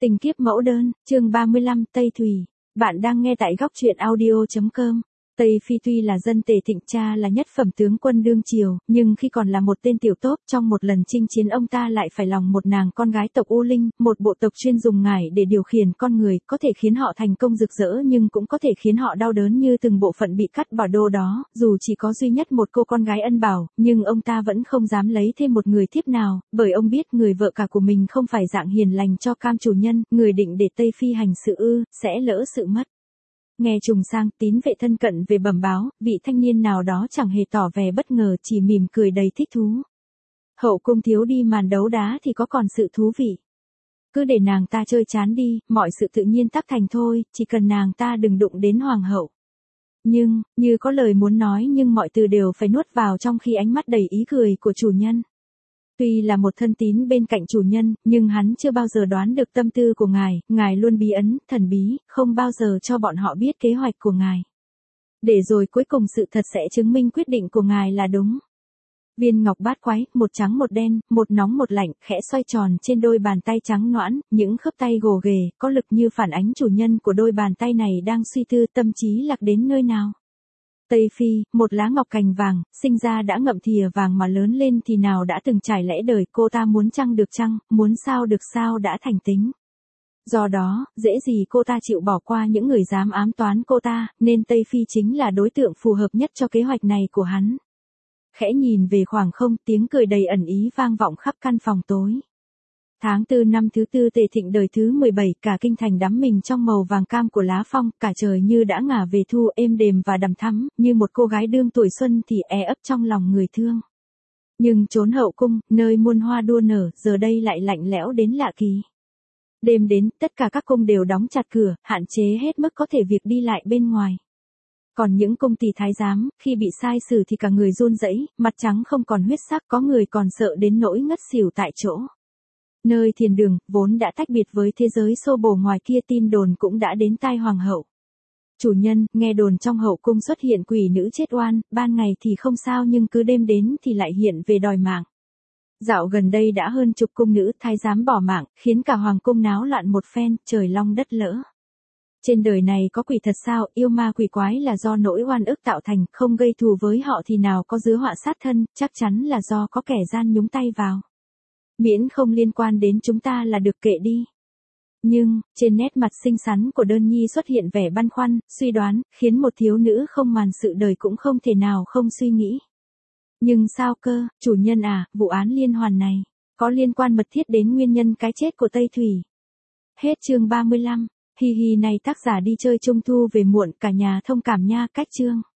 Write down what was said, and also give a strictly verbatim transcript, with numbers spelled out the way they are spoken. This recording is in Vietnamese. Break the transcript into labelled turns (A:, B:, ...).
A: Tình kiếp mẫu đơn, chương ba mươi lăm, Tây Thùy. Bạn đang nghe tại góc truyện audio chấm com. Tây Phi tuy là dân Tề Thịnh, cha là nhất phẩm tướng quân đương triều, nhưng khi còn là một tên tiểu tốt, trong một lần chinh chiến ông ta lại phải lòng một nàng con gái tộc U Linh, một bộ tộc chuyên dùng ngải để điều khiển con người, có thể khiến họ thành công rực rỡ nhưng cũng có thể khiến họ đau đớn như từng bộ phận bị cắt bỏ đô đó. Dù chỉ có duy nhất một cô con gái ân bảo, nhưng ông ta vẫn không dám lấy thêm một người thiếp nào, bởi ông biết người vợ cả của mình không phải dạng hiền lành cho cam chủ nhân, người định để Tây Phi hành sự ư, sẽ lỡ sự mất. Nghe trùng sang, tín vệ thân cận về bẩm báo, vị thanh niên nào đó chẳng hề tỏ vẻ bất ngờ, chỉ mỉm cười đầy thích thú. Hậu cung thiếu đi màn đấu đá thì có còn sự thú vị. Cứ để nàng ta chơi chán đi, mọi sự tự nhiên tác thành thôi, chỉ cần nàng ta đừng đụng đến hoàng hậu. Nhưng, như có lời muốn nói nhưng mọi từ đều phải nuốt vào trong khi ánh mắt đầy ý cười của chủ nhân. Tuy là một thân tín bên cạnh chủ nhân, nhưng hắn chưa bao giờ đoán được tâm tư của ngài, ngài luôn bí ẩn, thần bí, không bao giờ cho bọn họ biết kế hoạch của ngài. Để rồi cuối cùng sự thật sẽ chứng minh quyết định của ngài là đúng. Viên ngọc bát quái, một trắng một đen, một nóng một lạnh, khẽ xoay tròn trên đôi bàn tay trắng nõn, những khớp tay gồ ghề, có lực như phản ánh chủ nhân của đôi bàn tay này đang suy tư tâm trí lạc đến nơi nào. Tây Phi, một lá ngọc cành vàng, sinh ra đã ngậm thìa vàng mà lớn lên thì nào đã từng trải lẽ đời, cô ta muốn chăng được chăng, muốn sao được sao đã thành tính. Do đó, dễ gì cô ta chịu bỏ qua những người dám ám toán cô ta, nên Tây Phi chính là đối tượng phù hợp nhất cho kế hoạch này của hắn. Khẽ nhìn về khoảng không, tiếng cười đầy ẩn ý vang vọng khắp căn phòng tối. Tháng tư năm thứ tư Tề Thịnh đời thứ mười bảy, cả kinh thành đắm mình trong màu vàng cam của lá phong, cả trời như đã ngả về thu, êm đềm và đằm thắm, như một cô gái đương tuổi xuân thì e ấp trong lòng người thương. Nhưng chốn hậu cung, nơi muôn hoa đua nở, giờ đây lại lạnh lẽo đến lạ kỳ. Đêm đến, tất cả các cung đều đóng chặt cửa, hạn chế hết mức có thể việc đi lại bên ngoài. Còn những cung tỳ thái giám, khi bị sai xử thì cả người run rẩy, mặt trắng không còn huyết sắc, có người còn sợ đến nỗi ngất xỉu tại chỗ. Nơi thiền đường, vốn đã tách biệt với thế giới xô bồ ngoài kia, tin đồn cũng đã đến tai hoàng hậu. Chủ nhân, nghe đồn trong hậu cung xuất hiện quỷ nữ chết oan, ban ngày thì không sao nhưng cứ đêm đến thì lại hiện về đòi mạng. Dạo gần đây đã hơn chục cung nữ thái giám bỏ mạng, khiến cả hoàng cung náo loạn một phen, trời long đất lỡ. Trên đời này có quỷ thật sao, yêu ma quỷ quái là do nỗi oan ức tạo thành, không gây thù với họ thì nào có dứa họa sát thân, chắc chắn là do có kẻ gian nhúng tay vào. Miễn không liên quan đến chúng ta là được, kệ đi. Nhưng, trên nét mặt xinh xắn của Đơn Nhi xuất hiện vẻ băn khoăn, suy đoán, khiến một thiếu nữ không màn sự đời cũng không thể nào không suy nghĩ. Nhưng sao cơ, chủ nhân à, vụ án liên hoàn này, có liên quan mật thiết đến nguyên nhân cái chết của Tây Thùy. Hết chương ba mươi lăm, hi hi này tác giả đi chơi trung thu về muộn, cả nhà thông cảm nha, cách chương.